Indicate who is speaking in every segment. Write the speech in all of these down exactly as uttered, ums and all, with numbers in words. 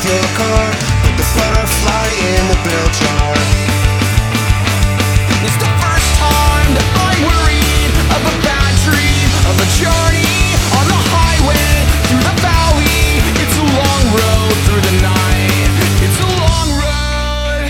Speaker 1: your car, put the butterfly in the bell jar.
Speaker 2: It's the first time that I'm worried of a bad dream, of a journey on the highway through the valley. It's a long road through the night. It's a long road.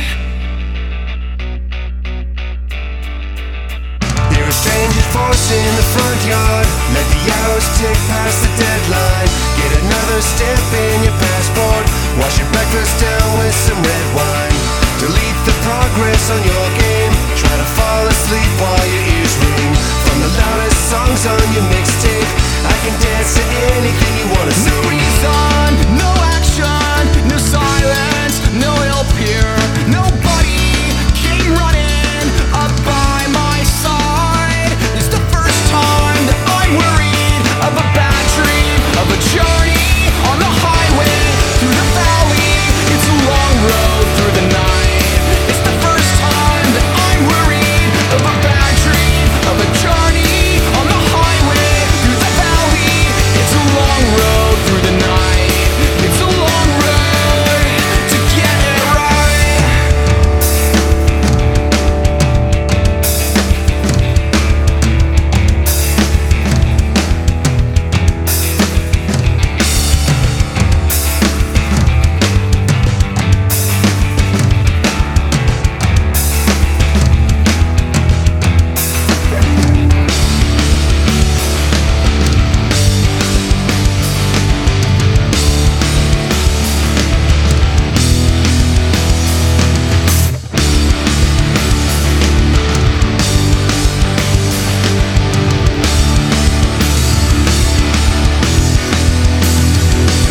Speaker 1: Hear a strange force in the front yard. Let the hours tick past the deadline. Get another stamp in your passport. Wash your breakfast down with some red wine. Delete the progress on your game. Try to fall asleep while your ears ring. From the loudest songs on your mixtape, I can dance to anything you wanna see.
Speaker 2: No reason, no action, no silence, no help here. Nobody came running up by my side. It's the first time that I'm worried of a bad dream, of a journey on the highway through the valley. It's a long road through the night. It's the first time that I'm worried of a bad dream, of a journey on the highway through the valley. It's a long road through the night. It's a long road to get it right.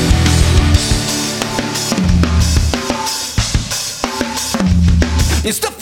Speaker 2: It's the